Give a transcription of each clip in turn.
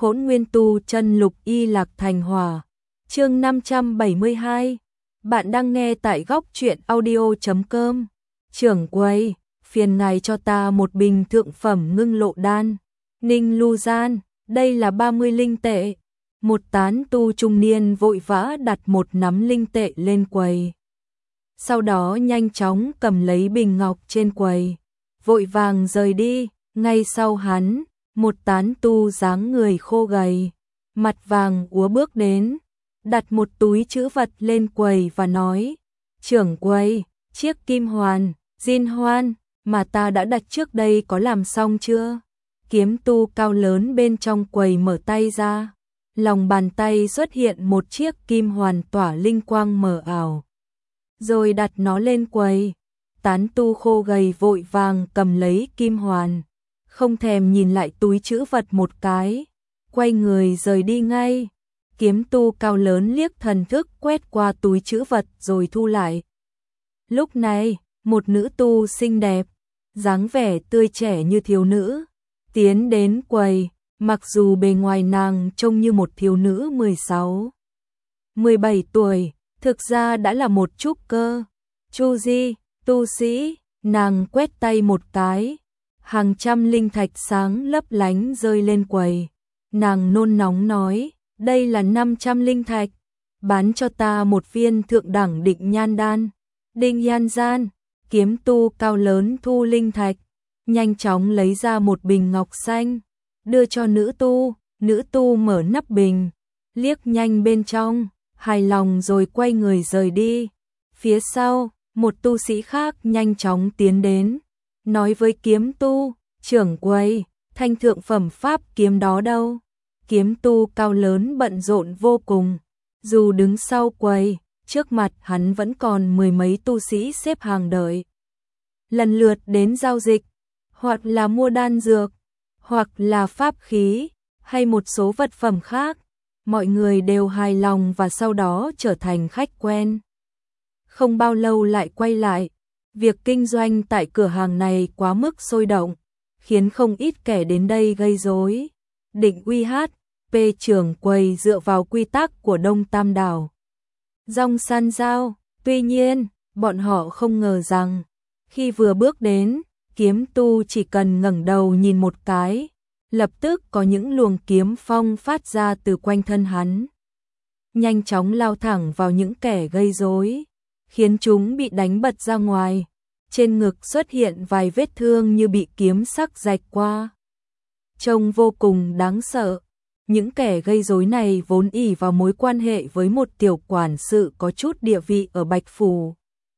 Hỗn Nguyên Tu Chân Lục Y Lạc Thành Hỏa. Chương 572. Bạn đang nghe tại góc truyện audio.com. Trưởng quầy, phiền ngài cho ta một bình thượng phẩm ngưng lộ đan. Ninh Lu Gian, đây là 30 linh tệ. Một tán tu trung niên vội vã đặt một nắm linh tệ lên quầy. Sau đó nhanh chóng cầm lấy bình ngọc trên quầy, vội vàng rời đi. Ngay sau hắn, một tán tu dáng người khô gầy, mặt vàng úa bước đến, đặt một túi trữ vật lên quầy và nói: "Trưởng quầy, chiếc kim hoàn, Jin Hoan mà ta đã đặt trước đây có làm xong chưa?" Kiếm tu cao lớn bên trong quầy mở tay ra, lòng bàn tay xuất hiện một chiếc kim hoàn tỏa linh quang mờ ảo, rồi đặt nó lên quầy. Tán tu khô gầy vội vàng cầm lấy kim hoàn, không thèm nhìn lại túi trữ vật một cái, quay người rời đi ngay. Kiếm tu cao lớn liếc thần thức quét qua túi trữ vật rồi thu lại. Lúc này, một nữ tu xinh đẹp, dáng vẻ tươi trẻ như thiếu nữ, tiến đến quầy. Mặc dù bề ngoài nàng trông như một thiếu nữ 16, 17 tuổi, thực ra đã là một trúc cơ, chu di, tu sĩ. Nàng quét tay một cái, hàng trăm linh thạch sáng lấp lánh rơi lên quầy. Nàng nôn nóng nói: "Đây là 500 linh thạch, bán cho ta một viên thượng đẳng định nhan đan." Định nhan gian, kiếm tu cao lớn thu linh thạch, nhanh chóng lấy ra một bình ngọc xanh, đưa cho nữ tu. Nữ tu mở nắp bình, liếc nhanh bên trong, hài lòng rồi quay người rời đi. Phía sau, một tu sĩ khác nhanh chóng tiến đến, nói với kiếm tu: "Trưởng quầy, thanh thượng phẩm pháp kiếm đó đâu?" Kiếm tu cao lớn bận rộn vô cùng, dù đứng sau quầy, trước mặt hắn vẫn còn mười mấy tu sĩ xếp hàng đợi, lần lượt đến giao dịch, hoặc là mua đan dược, hoặc là pháp khí, hay một số vật phẩm khác. Mọi người đều hài lòng và sau đó trở thành khách quen. Không bao lâu lại quay lại. Việc kinh doanh tại cửa hàng này quá mức sôi động, khiến không ít kẻ đến đây gây rối. Định uy hát, P trưởng quầy dựa vào quy tắc của Đông Tam Đảo Dong San Giao. Tuy nhiên, bọn họ không ngờ rằng, khi vừa bước đến, kiếm tu chỉ cần ngẩng đầu nhìn một cái, lập tức có những luồng kiếm phong phát ra từ quanh thân hắn, nhanh chóng lao thẳng vào những kẻ gây rối, khiến chúng bị đánh bật ra ngoài. Trên ngực xuất hiện vài vết thương như bị kiếm sắc rạch qua, trông vô cùng đáng sợ. Những kẻ gây rối này vốn ỷ vào mối quan hệ với một tiểu quản sự có chút địa vị ở Bạch Phủ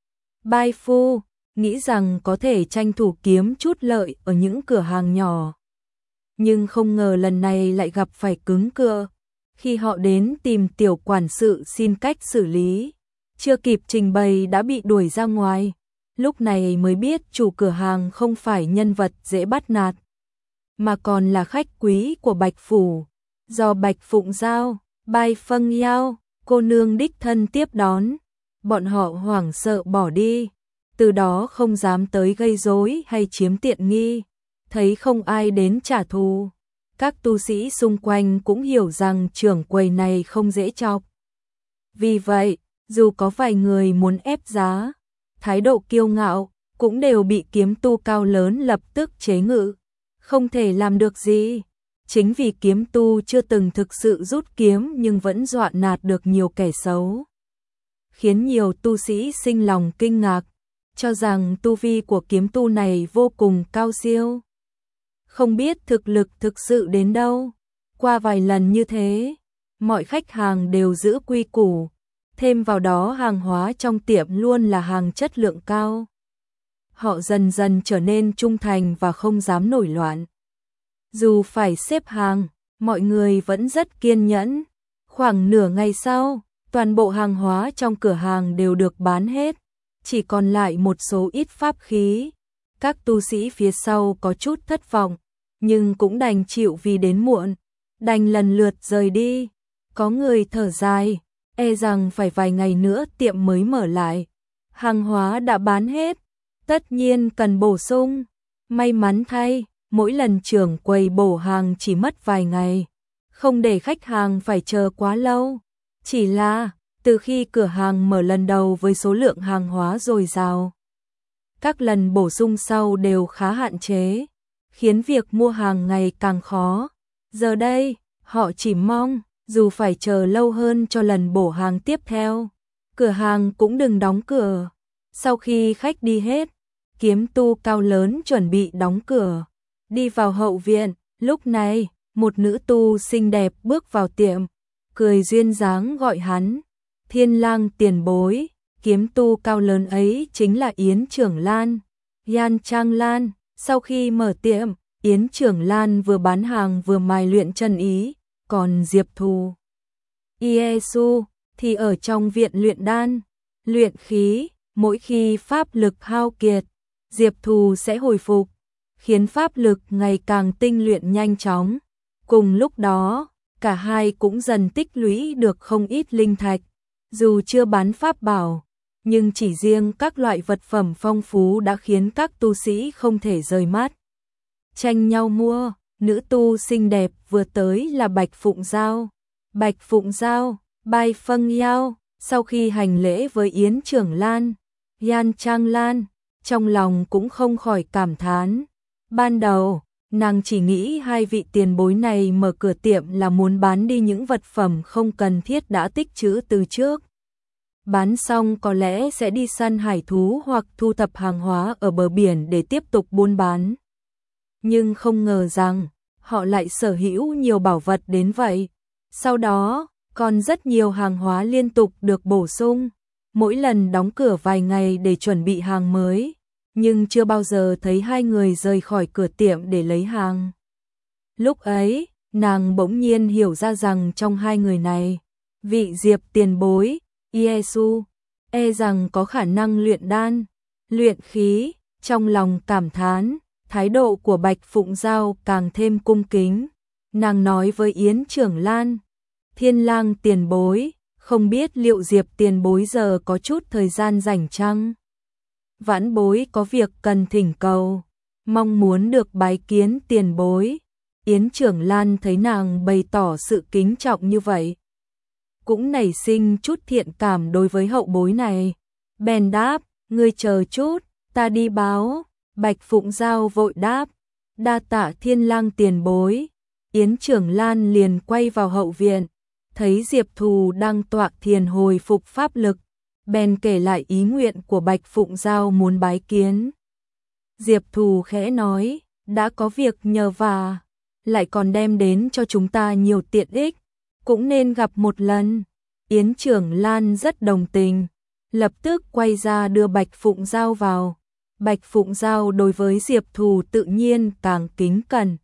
Bai Phu, nghĩ rằng có thể tranh thủ kiếm chút lợi ở những cửa hàng nhỏ. Nhưng không ngờ lần này lại gặp phải cứng cựa. Khi họ đến tìm tiểu quản sự xin cách xử lý, chưa kịp trình bày đã bị đuổi ra ngoài. Lúc này mới biết chủ cửa hàng không phải nhân vật dễ bắt nạt, mà còn là khách quý của Bạch Phủ, do Bạch Phụng Giao, Bai Phâng Yao, cô nương đích thân tiếp đón. Bọn họ hoảng sợ bỏ đi, từ đó không dám tới gây rối hay chiếm tiện nghi. Thấy không ai đến trả thù, các tu sĩ xung quanh cũng hiểu rằng trưởng quầy này không dễ chọc. Vì vậy, dù có vài người muốn ép giá, thái độ kiêu ngạo, cũng đều bị kiếm tu cao lớn lập tức chế ngự. Không thể làm được gì. Chính vì kiếm tu chưa từng thực sự rút kiếm nhưng vẫn dọa nạt được nhiều kẻ xấu, khiến nhiều tu sĩ sinh lòng kinh ngạc, cho rằng tu vi của kiếm tu này vô cùng cao siêu. Không biết thực lực thực sự đến đâu. Qua vài lần như thế, mọi khách hàng đều giữ quy củ, thêm vào đó hàng hóa trong tiệm luôn là hàng chất lượng cao. Họ dần dần trở nên trung thành và không dám nổi loạn. Dù phải xếp hàng, mọi người vẫn rất kiên nhẫn. Khoảng nửa ngày sau, toàn bộ hàng hóa trong cửa hàng đều được bán hết, chỉ còn lại một số ít pháp khí. Các tu sĩ phía sau có chút thất vọng, nhưng cũng đành chịu vì đến muộn, đành lần lượt rời đi. Có người thở dài, e rằng phải vài ngày nữa tiệm mới mở lại. Hàng hóa đã bán hết, tất nhiên cần bổ sung. May mắn thay, mỗi lần trưởng quầy bổ hàng chỉ mất vài ngày, không để khách hàng phải chờ quá lâu. Chỉ là, từ khi cửa hàng mở lần đầu với số lượng hàng hóa dồi dào, các lần bổ sung sau đều khá hạn chế, khiến việc mua hàng ngày càng khó. Giờ đây, họ chỉ mong, dù phải chờ lâu hơn cho lần bổ hàng tiếp theo, cửa hàng cũng đừng đóng cửa. Sau khi khách đi hết, kiếm tu cao lớn chuẩn bị đóng cửa, đi vào hậu viện. Lúc này, một nữ tu xinh đẹp bước vào tiệm, cười duyên dáng gọi hắn, Thiên Lang tiền bối. Kiếm tu cao lớn ấy chính là Yến Trưởng Lan, Yan Trang Lan. Sau khi mở tiệm, Yến Trưởng Lan vừa bán hàng vừa mài luyện chân ý, còn Diệp Thù, Iesu thì ở trong viện luyện đan, luyện khí. Mỗi khi pháp lực hao kiệt, Diệp Thù sẽ hồi phục, khiến pháp lực ngày càng tinh luyện nhanh chóng. Cùng lúc đó, cả hai cũng dần tích lũy được không ít linh thạch. Dù chưa bán pháp bảo, nhưng chỉ riêng các loại vật phẩm phong phú đã khiến các tu sĩ không thể rời mắt, tranh nhau mua. Nữ tu xinh đẹp vừa tới là Bạch Phụng Giao. Bạch Phụng Giao, Bai Phâng Yao, sau khi hành lễ với Yến Trưởng Lan, Yan Trang Lan, trong lòng cũng không khỏi cảm thán. Ban đầu, nàng chỉ nghĩ hai vị tiền bối này mở cửa tiệm là muốn bán đi những vật phẩm không cần thiết đã tích trữ từ trước. Bán xong có lẽ sẽ đi săn hải thú hoặc thu thập hàng hóa ở bờ biển để tiếp tục buôn bán. Nhưng không ngờ rằng, họ lại sở hữu nhiều bảo vật đến vậy. Sau đó, còn rất nhiều hàng hóa liên tục được bổ sung, mỗi lần đóng cửa vài ngày để chuẩn bị hàng mới, nhưng chưa bao giờ thấy hai người rời khỏi cửa tiệm để lấy hàng. Lúc ấy, nàng bỗng nhiên hiểu ra rằng trong hai người này, vị Diệp tiền bối, Iesu, rằng có khả năng luyện đan, luyện khí. Trong lòng cảm thán, thái độ của Bạch Phụng Giao càng thêm cung kính. Nàng nói với Yến Trưởng Lan, Thiên Lang tiền bối, không biết liệu Diệp tiền bối giờ có chút thời gian rảnh chăng? Vãn bối có việc cần thỉnh cầu, mong muốn được bái kiến tiền bối. Yến Trưởng Lan thấy nàng bày tỏ sự kính trọng như vậy, cũng nảy sinh chút thiện cảm đối với hậu bối này. Bèn đáp, ngươi chờ chút, ta đi báo. Bạch Phụng Giao vội đáp, đa tạ Thiên Lang tiền bối. Yến Trưởng Lan liền quay vào hậu viện, thấy Diệp Thù đang tọa thiền hồi phục pháp lực, bèn kể lại ý nguyện của Bạch Phụng Giao muốn bái kiến. Diệp Thù khẽ nói, đã có việc nhờ vả, lại còn đem đến cho chúng ta nhiều tiện ích, cũng nên gặp một lần. Yến Trưởng Lan rất đồng tình, lập tức quay ra đưa Bạch Phụng Giao vào. Bạch Phụng Giao đối với Diệp Thù tự nhiên càng kính cẩn,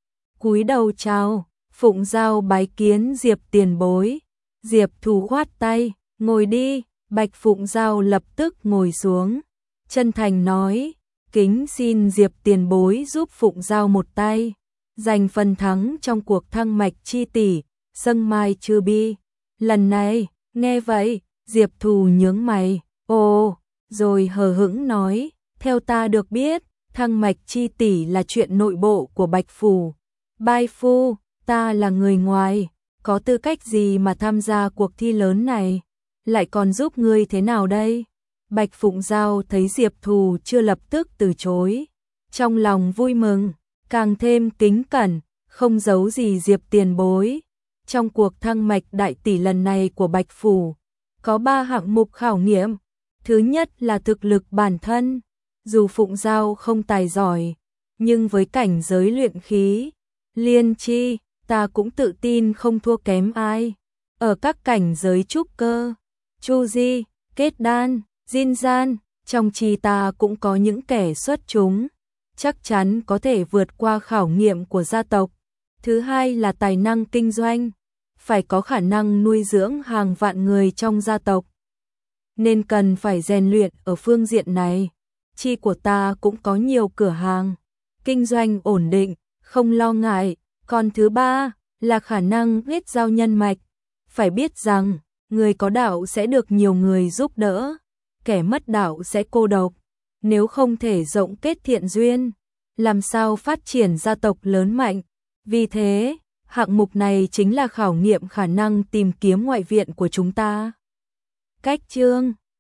cúi đầu chào. Phụng Giao bái kiến Diệp tiền bối. Diệp Thù khoát tay, ngồi đi. Bạch Phụng Giao lập tức ngồi xuống, chân thành nói, kính xin Diệp tiền bối giúp Phụng Giao một tay, giành phần thắng trong cuộc thăng mạch chi tỷ, Sâng Mai Chư Bi. Lần này, nghe vậy, Diệp Thù nhướng mày, ồ, rồi hờ hững nói, theo ta được biết, thăng mạch chi tỷ là chuyện nội bộ của Bạch Phủ. Bai Phu, ta là người ngoài, có tư cách gì mà tham gia cuộc thi lớn này, lại còn giúp ngươi thế nào đây? Bạch Phụng Giao thấy Diệp Thù chưa lập tức từ chối, trong lòng vui mừng, càng thêm kính cẩn, không giấu gì Diệp tiền bối. Trong cuộc thăng mạch đại tỷ lần này của Bạch Phủ, có 3 hạng mục khảo nghiệm. Thứ nhất là thực lực bản thân, dù Phụng Giao không tài giỏi, nhưng với cảnh giới luyện khí, liên chi, ta cũng tự tin không thua kém ai. Ở các cảnh giới trúc cơ, chu di, kết đan, diên gian, trong chi ta cũng có những kẻ xuất chúng, chắc chắn có thể vượt qua khảo nghiệm của gia tộc. Thứ hai là tài năng kinh doanh, phải có khả năng nuôi dưỡng hàng vạn người trong gia tộc, nên cần phải rèn luyện ở phương diện này. Chi của ta cũng có nhiều cửa hàng, kinh doanh ổn định, không lo ngại. Còn thứ ba là khả năng kết giao nhân mạch, phải biết rằng người có đạo sẽ được nhiều người giúp đỡ, kẻ mất đạo sẽ cô độc. Nếu không thể rộng kết thiện duyên, làm sao phát triển gia tộc lớn mạnh? Vì thế, Hạng mục này chính là khảo nghiệm khả năng tìm kiếm ngoại viện của chúng ta. Cách chương